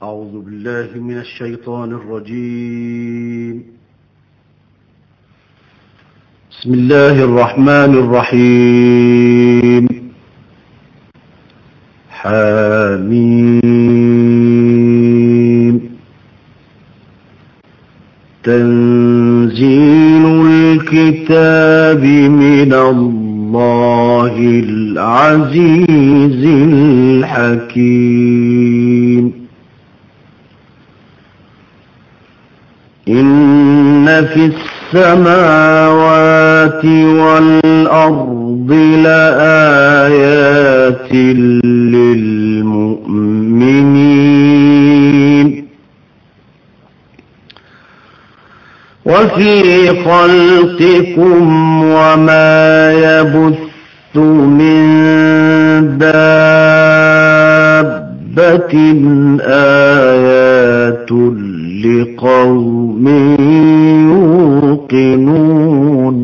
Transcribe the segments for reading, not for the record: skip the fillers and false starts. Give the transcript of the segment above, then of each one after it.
أعوذ بالله من الشيطان الرجيم. بسم الله الرحمن الرحيم. حميم. تنزيل الكتاب من الله العزيز الحكيم. إن في السماوات والأرض لآيات للمؤمنين وفي خلقكم وما يبث من دابة آيات لقوم يوقنون.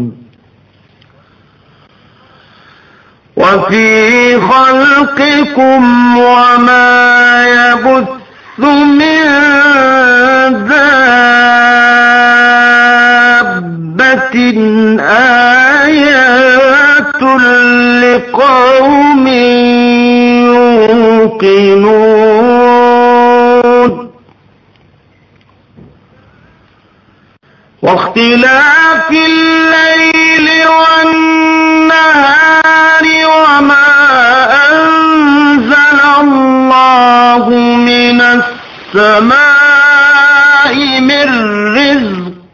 وفي خلقكم وما يبث من دابة آيات لقوم يوقنون. واختلاف الليل والنهار وما أنزل الله من السماء من رزق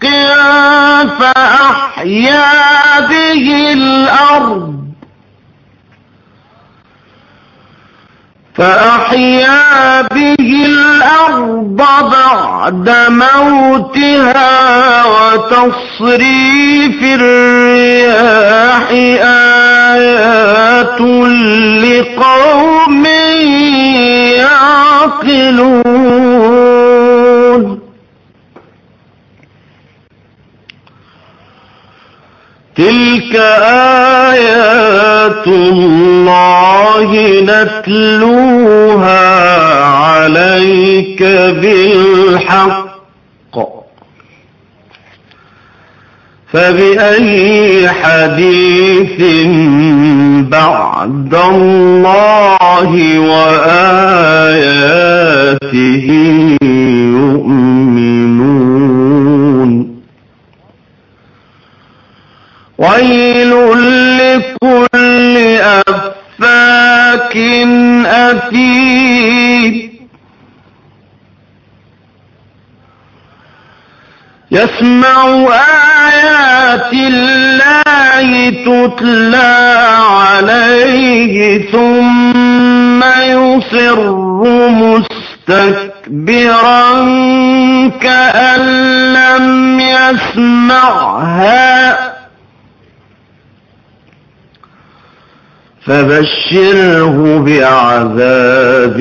فأحيا به الأرض بعد موتها وتصريف الرياح آيات لقوم يعقلون. تلك آيات الله نتلوها عليك بالحق فبأي حديث بعد الله وآياته يؤمنون. ويل لكل أفاك أثيم يسمع آيات الله تتلى عليه ثم يصر مستكبرا كأن لم يسمعها فبشره بعذاب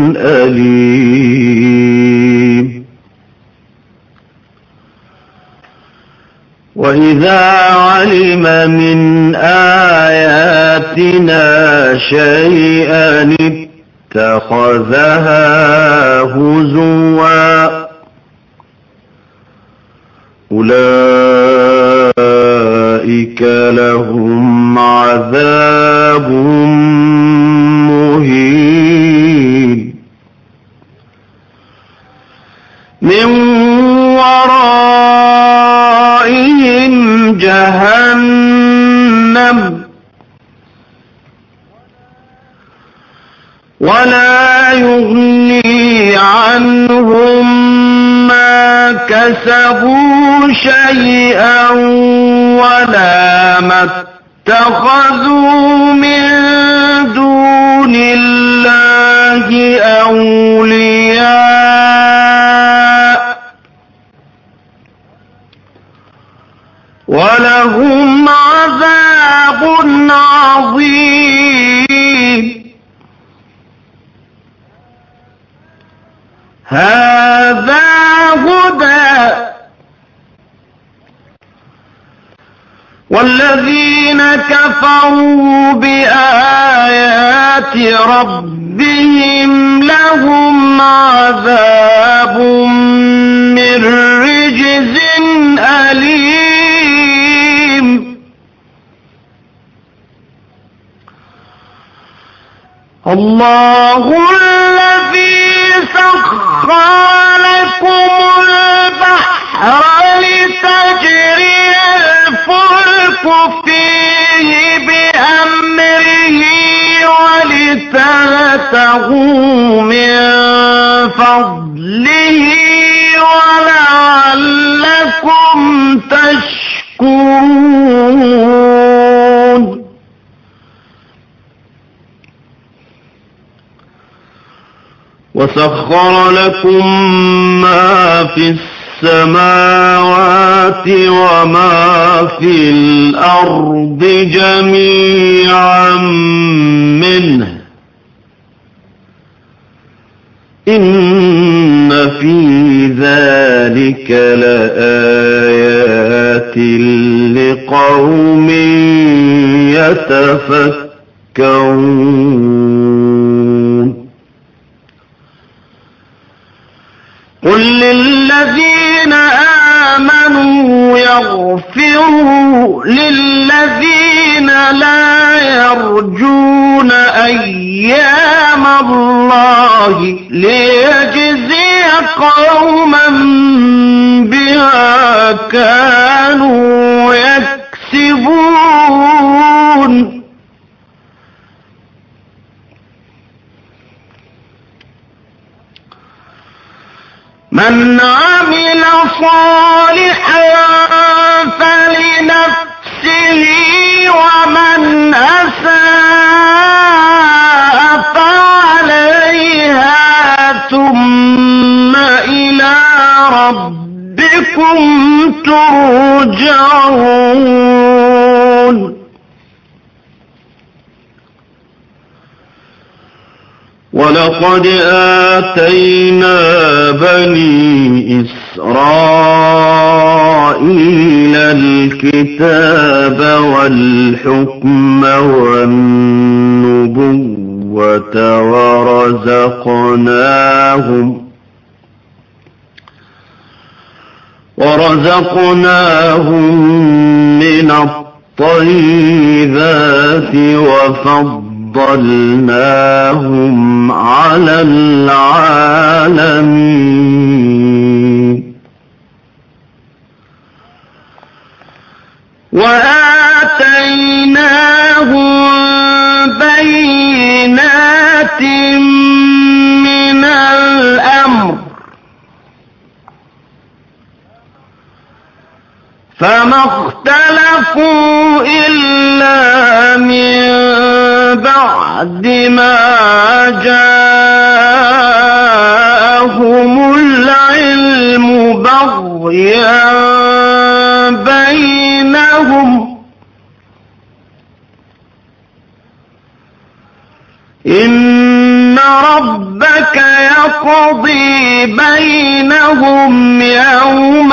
أليم. وإذا علم من آياتنا شيئا اتخذها هزوا أولئك لهم عذاب مهين من ورائهم جهنم ولا يغني عنهم ما كسبوا شيئا ولا ما اتخذوا من دون الله أولياء ولهم عذاب عظيم. هذا هدى والذين كفروا بآيات ربهم لهم عذاب من رجز أليم. الله الذي سخر لكم البحر لتجري الفلك فيه بأمره ولتبتغوا من فضله ولعلكم تشكرون. وسخر لكم ما في السماوات وما في الأرض جميعا منه إن في ذلك لآيات لقوم يتفكرون. قل للذين آمنوا يغفروا للذين لا يرجون أيام الله ليجزي قوما بما كانوا يكسبون. من عمل صالحا فلنفسه ومن أساء فعليها ثم إلى ربكم ترجعون. ولقد آتينا بني إسرائيل الكتاب والحكم والنبوة ورزقناهم من الطيبات وفضلناهم على العالمين. وآتيناهم بينات من الأمر فما اختلفوا إلا من بعد ما جاءهم العلم بغيا بينهم إن ربك يقضي بينهم يوم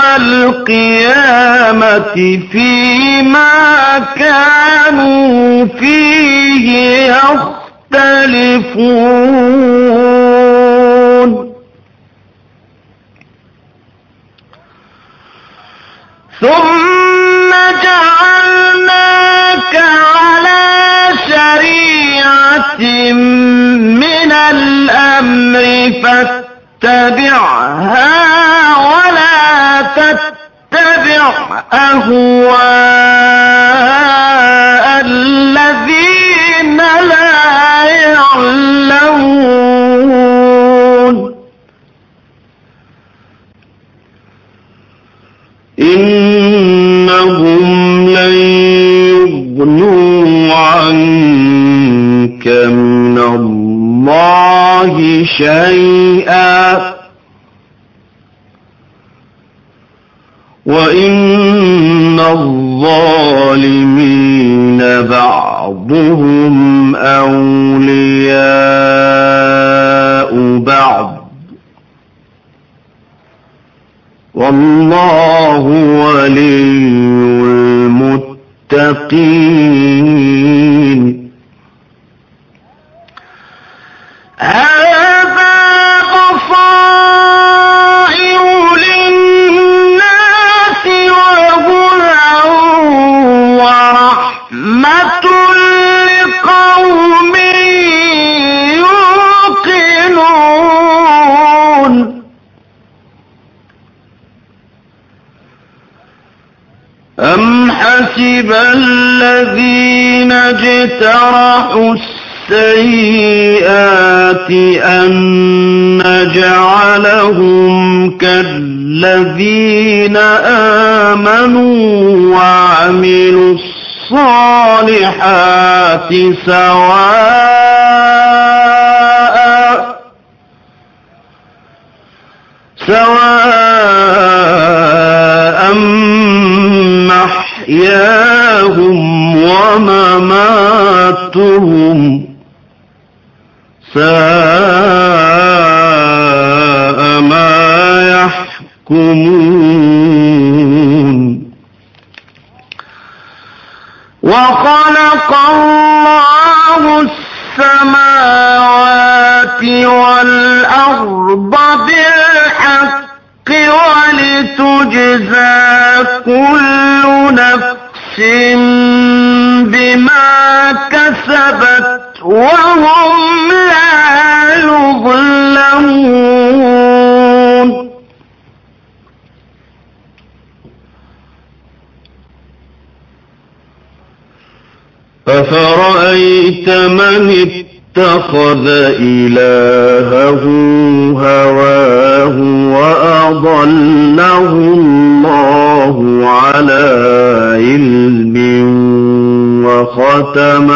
القيامة فيما كانوا فيه يختلفون. ثم جعلناك على شريعة من الأمر فاتبعها ولا تتبع أهواء الذين لا يعلمون. إنهم لن يغنوا عنك من الله شيئا وإن الظالمين بعضهم أولياء بعض والله ولي المتقين. هذا بصير لقوم يوقنون أم حسب الذين اجترحوا السيئات أن نجعلهم كالذين آمنوا وعملوا الصالحات سواء محياهم ومماتهم ساء ما يحكمون وخلق الله السماوات والأرض بالحق ولتجزى كل نفس بما كسبت وهم لا يظلمون أفرأيت من اتخذ إلهه هواه وأضله الله على علم وختم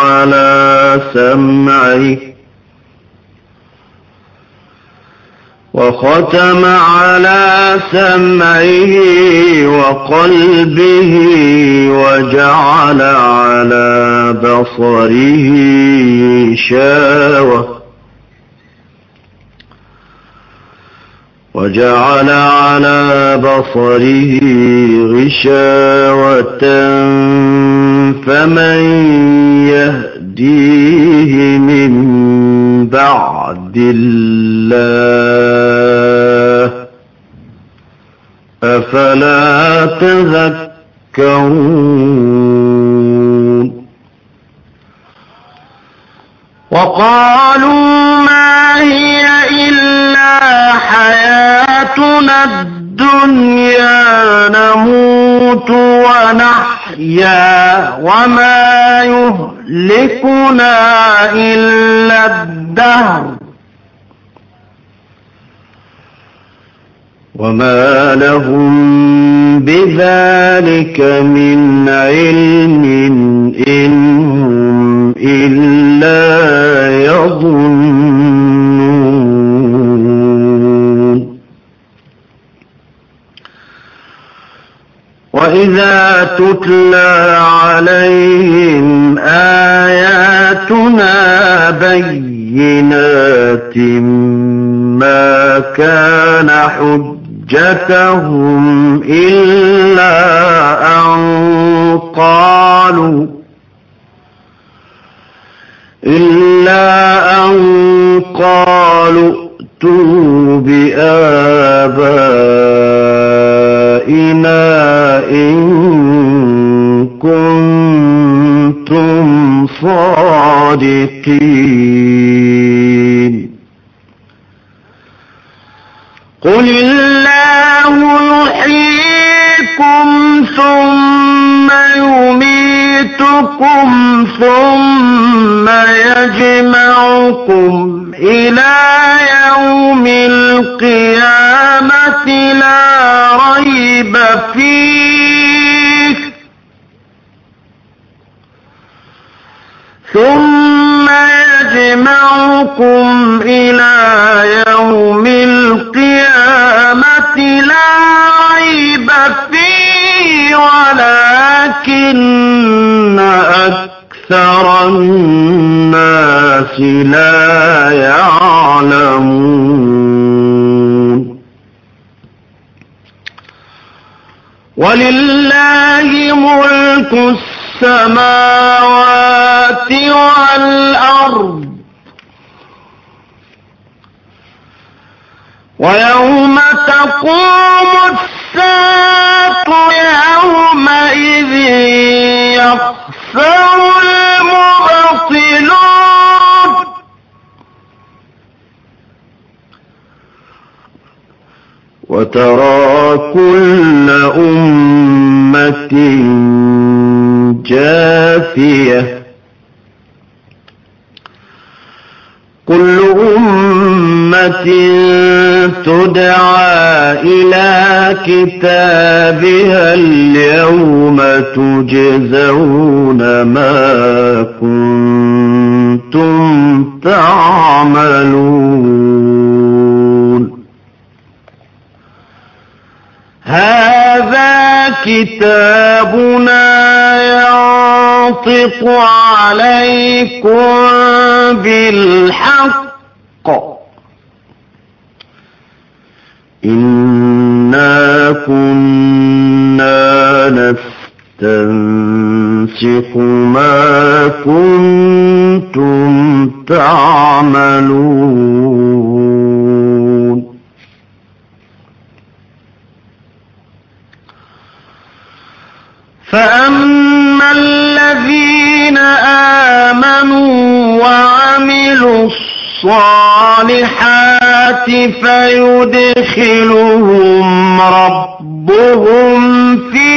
على سمعه وقلبه وجعل على بصره غشاوة فمن يهديه من بعد الله أفلا تذكرون وقالوا ما هي إلا حياتنا الدنيا نموت ونحيا وما يهلكنا إلا الدهر وما لهم بذلك من علم إن هم إلا يظنون وإذا تتلى عليهم آياتنا بينات ما كان حجتهم إلا أن قالوا ائتوا بآبائنا إن كنتم صادقين قل الله يحييكم ثم يميتكم ثم يجمعكم إلى يوم القيامة لا ريب فيه ثم يجمعكم إلى يوم القيامة لا ريب فيه ولكن أكثر الناس لا يعلمون ولله ملك السماوات والأرض ويوم تقوم الساعة يومئذ يخسر وترى كل أمة جاثية كل أمة تدعى إلى كتابها اليوم تجزون ما كنتم تعملون هذا كتابنا ينطق عليكم بالحق إنا كنا نستنسخ ما كنتم تعملون فأما الذين آمنوا وعملوا الصالحات فيدخلهم ربهم في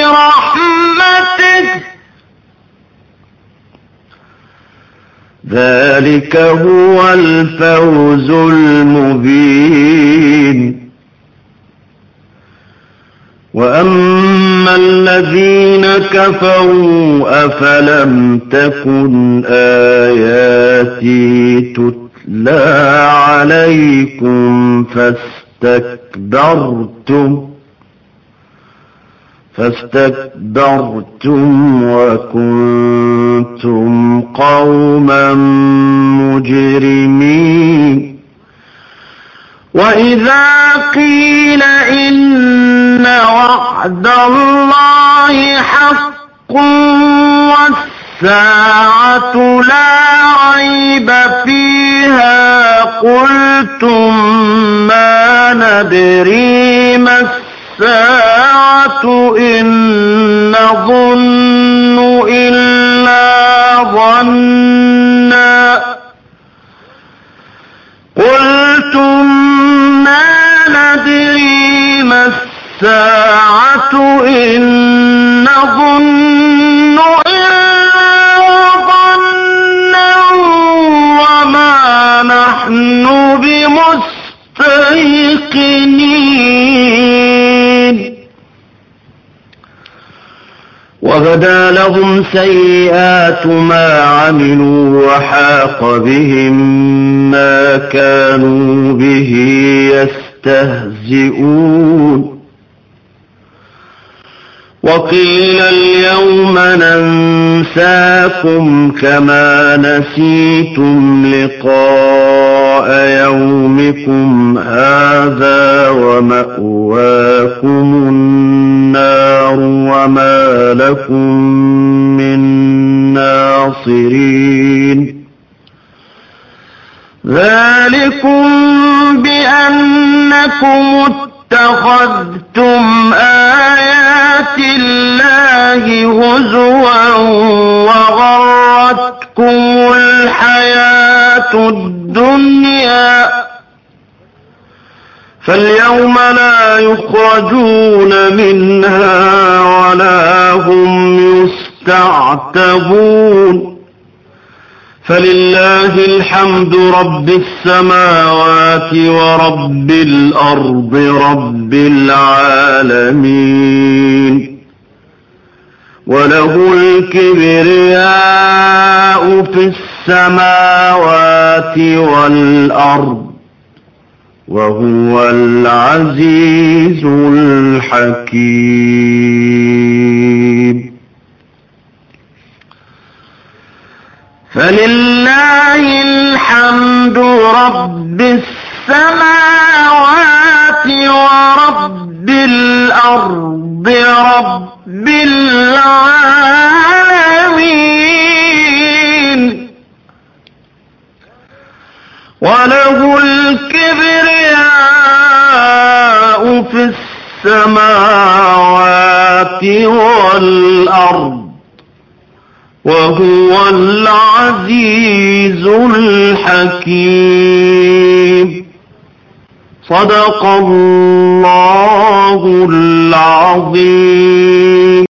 رحمته ذلك هو الفوز المبين وأما الذين كفروا أفلم تكن آياتي تتلى عليكم فاستكبرتم وكنتم قوما مجرمين وإذا قيل إن وعد الله حق والساعة لا ريب فيها قلتم ما ندري ما الساعة إن نظن إلا ظنا قلتم ما ندري ما الساعة إن نظن إلا ظنا وما نحن بمستيقنين وبدا لهم سيئات ما عملوا وحاق بهم ما كانوا به يستهزئون وقيل اليوم ننساكم كما نسيتم لقاء يومكم هذا ومأواكم النار وما لكم من ناصرين ذلكم بأنكم اتخذتم آيات الله هزوا وغرتكم الحياة الدنيا فاليوم لا يخرجون منها ولا هم يستعتبون فلله الحمد رب السماوات ورب الأرض رب العالمين وله الكبرياء في السماوات والأرض وهو العزيز الحكيم فلله الحمد رب السماوات ورب الأرض رب العالمين وله الكبرياء في السماوات والأرض وهو العزيز الحكيم. صدق الله العظيم.